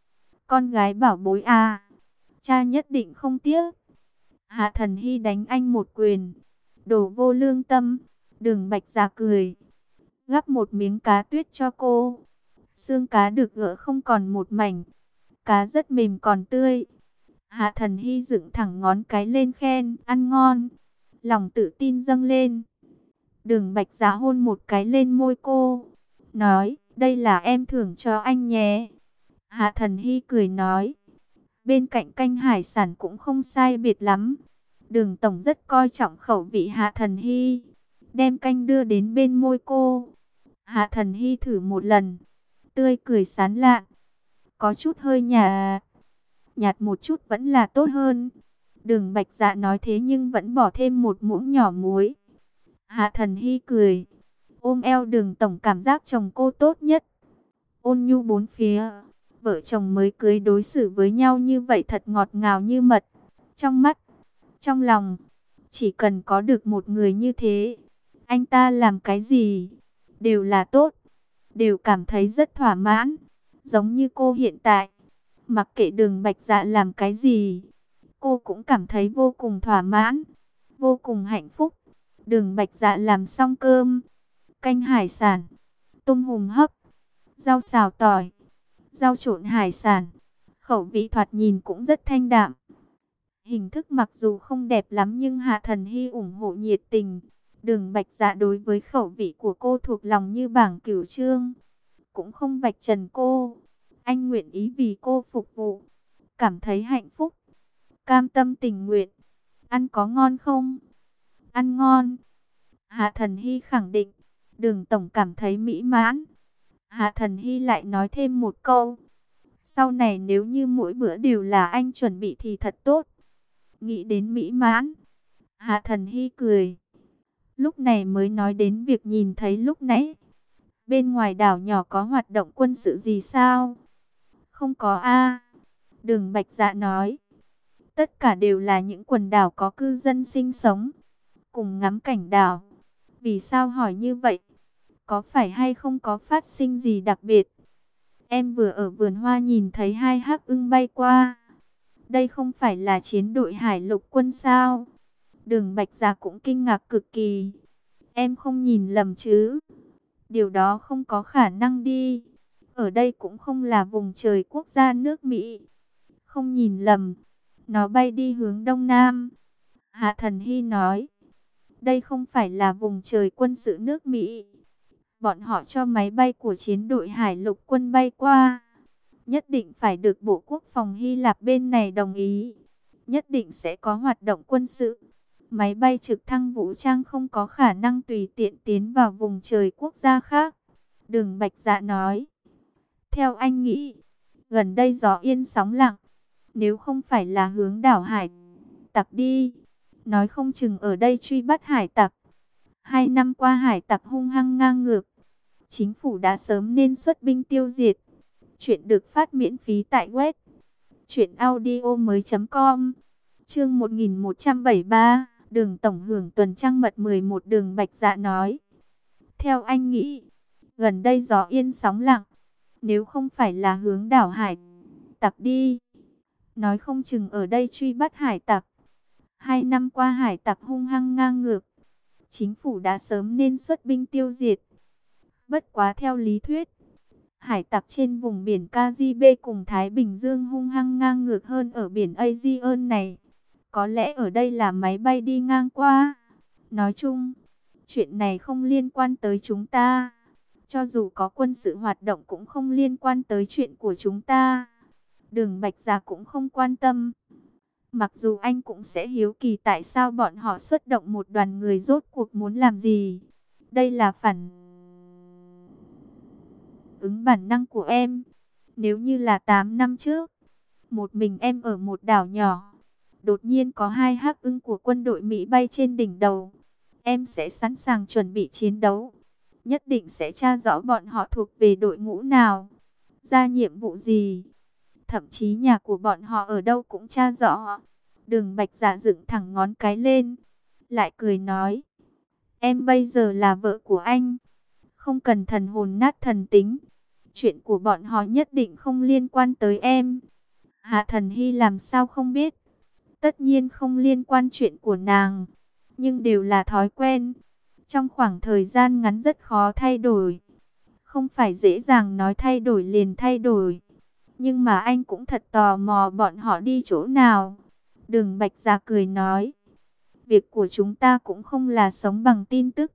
Con gái bảo bối à, cha nhất định không tiếc. Hạ Thần Hy đánh anh một quyền, đồ vô lương tâm. Đường Bạch Dạ cười, gắp một miếng cá tuyết cho cô. Xương cá được gỡ không còn một mảnh, cá rất mềm còn tươi. Hạ Thần Hy dựng thẳng ngón cái lên khen, ăn ngon. Lòng tự tin dâng lên. Đường Bạch Dạ hôn một cái lên môi cô, nói, đây là em thưởng cho anh nhé. Hạ Thần Hy cười nói, bên cạnh canh hải sản cũng không sai biệt lắm. Đường tổng rất coi trọng khẩu vị Hạ Thần Hy, đem canh đưa đến bên môi cô. Hạ Thần Hy thử một lần, tươi cười sán lạn, có chút hơi nhạt, nhạt một chút vẫn là tốt hơn. Đường Bạch Dạ nói thế nhưng vẫn bỏ thêm một muỗng nhỏ muối. Hạ Thần Hy cười, ôm eo Đường tổng cảm giác chồng cô tốt nhất. Ôn nhu bốn phía, vợ chồng mới cưới đối xử với nhau như vậy thật ngọt ngào như mật. Trong mắt, trong lòng, chỉ cần có được một người như thế, anh ta làm cái gì đều là tốt, đều cảm thấy rất thỏa mãn. Giống như cô hiện tại, mặc kệ Đường Bạch Dạ làm cái gì, cô cũng cảm thấy vô cùng thỏa mãn, vô cùng hạnh phúc. Đường Bạch Dạ làm xong cơm, canh hải sản, tôm hùm hấp, rau xào tỏi, rau trộn hải sản, khẩu vị thoạt nhìn cũng rất thanh đạm. Hình thức mặc dù không đẹp lắm nhưng Hạ Thần Hy ủng hộ nhiệt tình. Đường Bạch Dạ đối với khẩu vị của cô thuộc lòng như bảng cửu chương, cũng không vạch trần cô. Anh nguyện ý vì cô phục vụ, cảm thấy hạnh phúc, cam tâm tình nguyện. Ăn có ngon không? Ăn ngon. Hạ Thần Hy khẳng định. Đường tổng cảm thấy mỹ mãn. Hạ Thần Hy lại nói thêm một câu, sau này nếu như mỗi bữa đều là anh chuẩn bị thì thật tốt. Nghĩ đến mỹ mãn, Hạ Thần Hy cười. Lúc này mới nói đến việc nhìn thấy lúc nãy. Bên ngoài đảo nhỏ có hoạt động quân sự gì sao? Không có a. Đường Bạch Dạ nói, tất cả đều là những quần đảo có cư dân sinh sống, cùng ngắm cảnh đảo. Vì sao hỏi như vậy? Có phải hay không có phát sinh gì đặc biệt? Em vừa ở vườn hoa nhìn thấy 2 hắc ưng bay qua. Đây không phải là chiến đội hải lục quân sao? Đường Bạch Dạ cũng kinh ngạc cực kỳ. Em không nhìn lầm chứ? Điều đó không có khả năng đi. Ở đây cũng không là vùng trời quốc gia nước Mỹ. Không nhìn lầm, nó bay đi hướng đông nam. Hạ Thần Hy nói, đây không phải là vùng trời quân sự nước Mỹ. bọn họ cho máy bay của chiến đội hải lục quân bay qua. Nhất định phải được Bộ Quốc phòng Hy Lạp bên này đồng ý. Nhất định sẽ có hoạt động quân sự. Máy bay trực thăng vũ trang không có khả năng tùy tiện tiến vào vùng trời quốc gia khác. Đường Bạch Dạ nói. Theo anh nghĩ, gần đây gió yên sóng lặng. Nếu không phải là hướng đảo hải tặc đi, nói không chừng ở đây truy bắt hải tặc. 2 năm qua hải tặc hung hăng ngang ngược. Chính phủ đã sớm nên xuất binh tiêu diệt. Chuyện được phát miễn phí tại web truyệnaudiomoi.com. Chương 1173, Đường tổng hưởng tuần trăng mật 11. Đường Bạch Dạ nói. Theo anh nghĩ, gần đây gió yên sóng lặng. Nếu không phải là hướng đảo hải tặc đi, nói không chừng ở đây truy bắt hải tặc. 2 năm qua hải tặc hung hăng ngang ngược. Chính phủ đã sớm nên xuất binh tiêu diệt. Bất quá theo lý thuyết, hải tặc trên vùng biển Caribe cùng Thái Bình Dương hung hăng ngang ngược hơn ở biển Aegean này. Có lẽ ở đây là máy bay đi ngang qua. Nói chung, chuyện này không liên quan tới chúng ta. Cho dù có quân sự hoạt động cũng không liên quan tới chuyện của chúng ta. Đường Bạch Dạ cũng không quan tâm. Mặc dù anh cũng sẽ hiếu kỳ tại sao bọn họ xuất động một đoàn người rốt cuộc muốn làm gì. Đây là phản ứng bản năng của em. Nếu như là 8 năm trước, một mình em ở một đảo nhỏ, đột nhiên có 2 hắc ưng của quân đội Mỹ bay trên đỉnh đầu, em sẽ sẵn sàng chuẩn bị chiến đấu. Nhất định sẽ tra rõ bọn họ thuộc về đội ngũ nào, ra nhiệm vụ gì, thậm chí nhà của bọn họ ở đâu cũng tra rõ. Đường Bạch Dạ dựng thẳng ngón cái lên, lại cười nói, em bây giờ là vợ của anh, không cần thần hồn nát thần tính. Chuyện của bọn họ nhất định không liên quan tới em. Hạ Thần Hy làm sao không biết? Tất nhiên không liên quan chuyện của nàng, nhưng đều là thói quen. Trong khoảng thời gian ngắn rất khó thay đổi. Không phải dễ dàng nói thay đổi liền thay đổi. Nhưng mà anh cũng thật tò mò bọn họ đi chỗ nào. Đường Bạch Dạ cười nói, việc của chúng ta cũng không là sống bằng tin tức.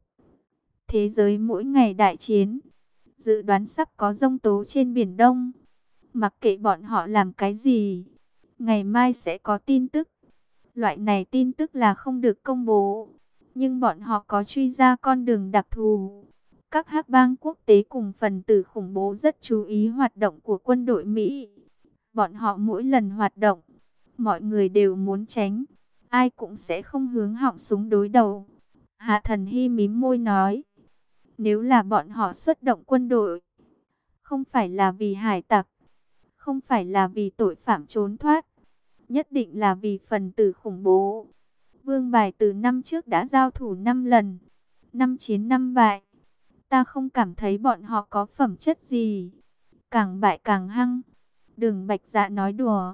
Thế giới mỗi ngày đại chiến, dự đoán sắp có giông tố trên Biển Đông. Mặc kệ bọn họ làm cái gì, ngày mai sẽ có tin tức. Loại này tin tức là không được công bố, nhưng bọn họ có truy ra con đường đặc thù. Các hắc bang quốc tế cùng phần tử khủng bố rất chú ý hoạt động của quân đội Mỹ. Bọn họ mỗi lần hoạt động, mọi người đều muốn tránh, ai cũng sẽ không hướng họng súng đối đầu. Hạ Thần Hy mím môi nói, nếu là bọn họ xuất động quân đội, không phải là vì hải tặc, không phải là vì tội phạm trốn thoát, nhất định là vì phần tử khủng bố. Vương Bài từ năm trước đã giao thủ 5 lần, 5 chiến 5 bại. Ta không cảm thấy bọn họ có phẩm chất gì, càng bại càng hăng. Đường Bạch Dạ nói đùa.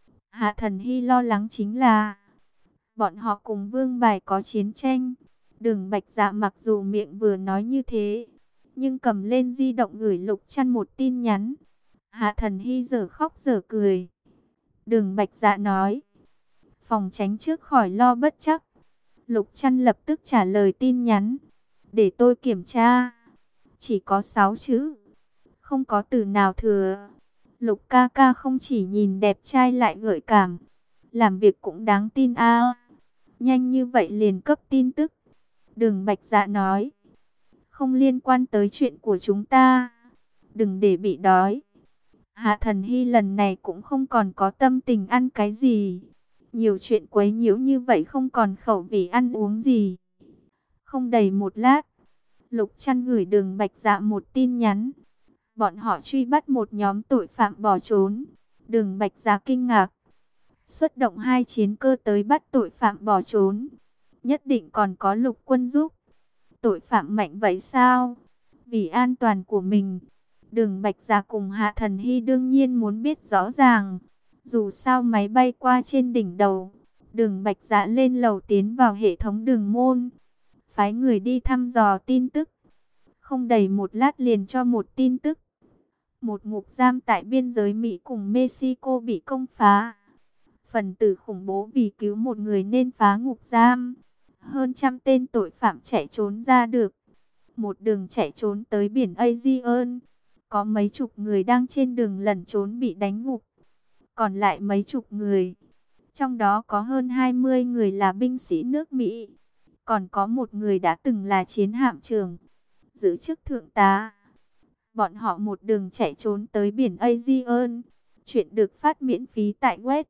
Hạ Thần Hy lo lắng chính là bọn họ cùng Vương Bài có chiến tranh. Đường Bạch Dạ mặc dù miệng vừa nói như thế, nhưng cầm lên di động gửi Lục Trăn một tin nhắn. Hạ Thần Hy giờ khóc giờ cười. Đường Bạch Dạ nói, phòng tránh trước khỏi lo bất chắc. Lục Trăn lập tức trả lời tin nhắn, để tôi kiểm tra. Chỉ có 6 chữ, không có từ nào thừa. Lục ca ca không chỉ nhìn đẹp trai lại gợi cảm, làm việc cũng đáng tin a. Nhanh như vậy liền cấp tin tức. Đường Bạch Dạ nói, không liên quan tới chuyện của chúng ta, đừng để bị đói. Hạ Thần Hy lần này cũng không còn có tâm tình ăn cái gì. Nhiều chuyện quấy nhiễu như vậy không còn khẩu vị ăn uống gì. Không đầy một lát, Lục Trăn gửi Đường Bạch Dạ một tin nhắn. Bọn họ truy bắt một nhóm tội phạm bỏ trốn. Đường Bạch Dạ kinh ngạc. Xuất động 2 chiến cơ tới bắt tội phạm bỏ trốn, nhất định còn có lục quân giúp. Tội phạm mạnh vậy sao? Vì an toàn của mình, Đường Bạch Dạ cùng Hạ Thần Hy đương nhiên muốn biết rõ ràng. Dù sao máy bay qua trên đỉnh đầu. Đường Bạch Dạ lên lầu tiến vào hệ thống đường môn, phái người đi thăm dò tin tức. Không đầy một lát liền cho một tin tức. Một ngục giam tại biên giới Mỹ cùng Mexico bị công phá. Phần tử khủng bố vì cứu một người nên phá ngục giam. Hơn trăm tên tội phạm chạy trốn ra được. một đường chạy trốn tới biển Aegean. Có mấy chục người đang trên đường lẩn trốn bị đánh gục, còn lại mấy chục người, trong đó có hơn 20 người là binh sĩ nước Mỹ, còn có một người đã từng là chiến hạm trưởng, giữ chức thượng tá. Bọn họ một đường chạy trốn tới biển Aegean. Chuyện được phát miễn phí tại web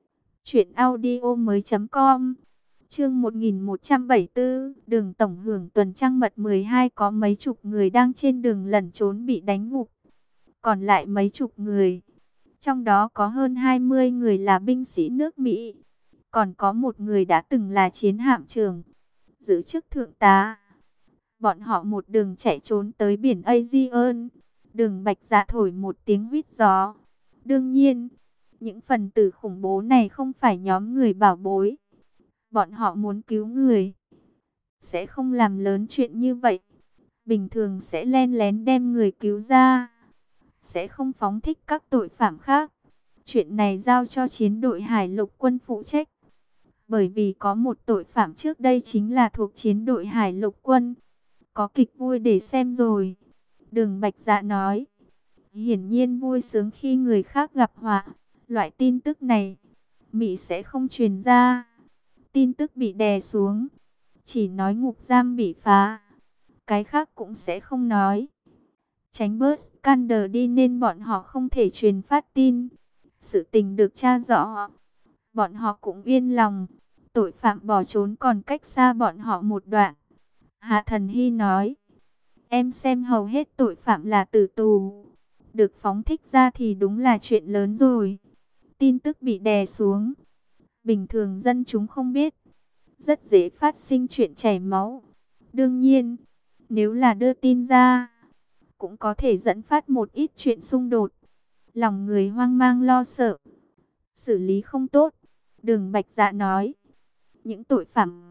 truyệnaudiomoi.com. Chương 1174, đường tổng hưởng tuần trăng mật 12. Có mấy chục người đang trên đường lẩn trốn bị đánh gục, còn lại mấy chục người, trong đó có hơn 20 người là binh sĩ nước Mỹ, còn có một người đã từng là chiến hạm trưởng, giữ chức thượng tá. Bọn họ một đường chạy trốn tới biển Aegean. Đường Bạch Dạ thổi một tiếng huýt gió. Đương nhiên, những phần tử khủng bố này không phải nhóm người bảo bối. Bọn họ muốn cứu người, sẽ không làm lớn chuyện như vậy. Bình thường sẽ len lén đem người cứu ra, sẽ không phóng thích các tội phạm khác. Chuyện này giao cho chiến đội hải lục quân phụ trách. Bởi vì có một tội phạm trước đây chính là thuộc chiến đội hải lục quân. Có kịch vui để xem rồi. Đường Bạch Dạ nói. Hiển nhiên vui sướng khi người khác gặp họa. Loại tin tức này, Mỹ sẽ không truyền ra. Tin tức bị đè xuống, chỉ nói ngục giam bị phá, cái khác cũng sẽ không nói. Tránh bớt scandal đi nên bọn họ không thể truyền phát tin. Sự tình được tra rõ, bọn họ cũng yên lòng. Tội phạm bỏ trốn còn cách xa bọn họ một đoạn. Hạ Thần Hy nói, em xem hầu hết tội phạm là tử tù, được phóng thích ra thì đúng là chuyện lớn rồi. Tin tức bị đè xuống, bình thường dân chúng không biết, rất dễ phát sinh chuyện chảy máu. Đương nhiên, nếu là đưa tin ra, cũng có thể dẫn phát một ít chuyện xung đột, lòng người hoang mang lo sợ, xử lý không tốt. Đường Bạch Dạ nói, những tội phạm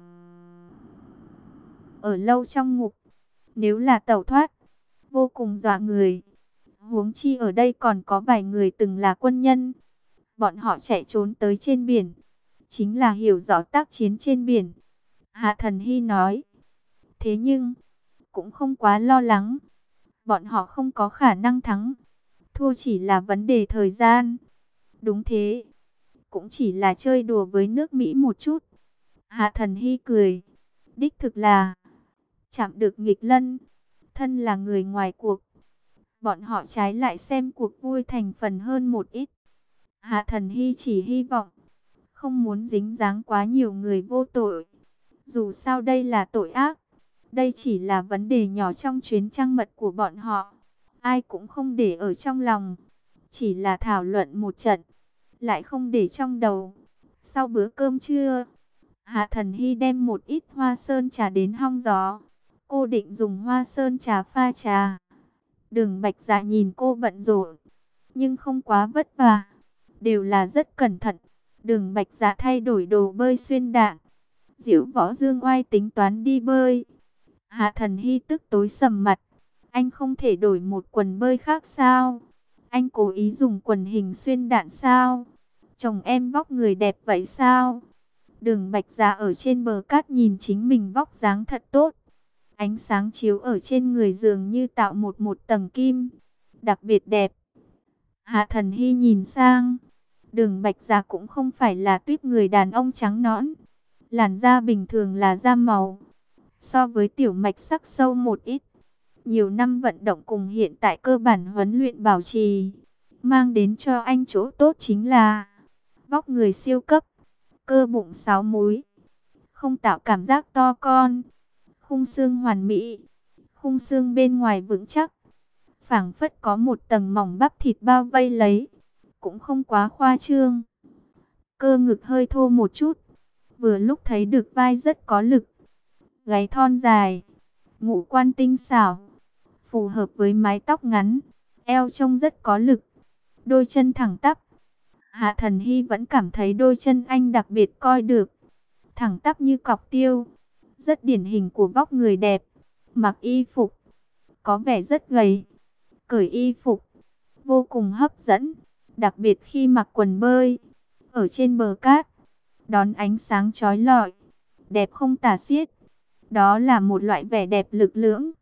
ở lâu trong ngục, nếu là tẩu thoát, vô cùng dọa người. Huống chi ở đây còn có vài người từng là quân nhân. Bọn họ chạy trốn tới trên biển, chính là hiểu rõ tác chiến trên biển. Hạ Thần Hy nói, thế nhưng, cũng không quá lo lắng. Bọn họ không có khả năng thắng, thua chỉ là vấn đề thời gian. Đúng thế, cũng chỉ là chơi đùa với nước Mỹ một chút. Hạ Thần Hy cười, đích thực là chạm được nghịch lân. Thân là người ngoài cuộc, bọn họ trái lại xem cuộc vui thành phần hơn một ít. Hạ Thần Hy chỉ hy vọng không muốn dính dáng quá nhiều người vô tội. Dù sao đây là tội ác, đây chỉ là vấn đề nhỏ trong chuyến trăng mật của bọn họ, ai cũng không để ở trong lòng, chỉ là thảo luận một trận, lại không để trong đầu. Sau bữa cơm trưa, Hạ Thần Hy đem một ít hoa sơn trà đến hong gió. Cô định dùng hoa sơn trà pha trà. Đường Bạch Dạ nhìn cô bận rộn, nhưng không quá vất vả, đều là rất cẩn thận. Đường Bạch Dạ thay đổi đồ bơi xuyên đạn. Diễu Võ Dương Oai tính toán đi bơi. Hạ Thần Hy tức tối sầm mặt. Anh không thể đổi một quần bơi khác sao? Anh cố ý dùng quần hình xuyên đạn sao? Chồng em vóc người đẹp vậy sao? Đường Bạch Dạ ở trên bờ cát nhìn chính mình vóc dáng thật tốt. Ánh sáng chiếu ở trên người dường như tạo một tầng kim, đặc biệt đẹp. Hạ Thần Hy nhìn sang, Đường Bạch Dạ cũng không phải là tuýp người đàn ông trắng nõn, làn da bình thường là da màu, so với Tiểu Mạch sắc sâu một ít. Nhiều năm vận động cùng hiện tại cơ bản huấn luyện bảo trì, mang đến cho anh chỗ tốt chính là vóc người siêu cấp, cơ bụng 6 múi, không tạo cảm giác to con, khung xương hoàn mỹ, khung xương bên ngoài vững chắc, phảng phất có một tầng mỏng bắp thịt bao vây lấy, cũng không quá khoa trương. Cơ ngực hơi thô một chút, vừa lúc thấy được vai rất có lực, gáy thon dài, ngũ quan tinh xảo, phù hợp với mái tóc ngắn, eo trông rất có lực, đôi chân thẳng tắp. Hạ Thần Hy vẫn cảm thấy đôi chân anh đặc biệt coi được, thẳng tắp như cọc tiêu, rất điển hình của vóc người đẹp. Mặc y phục, có vẻ rất gầy, cởi y phục, vô cùng hấp dẫn, đặc biệt khi mặc quần bơi, ở trên bờ cát, đón ánh sáng chói lọi, đẹp không tả xiết. Đó là một loại vẻ đẹp lực lưỡng,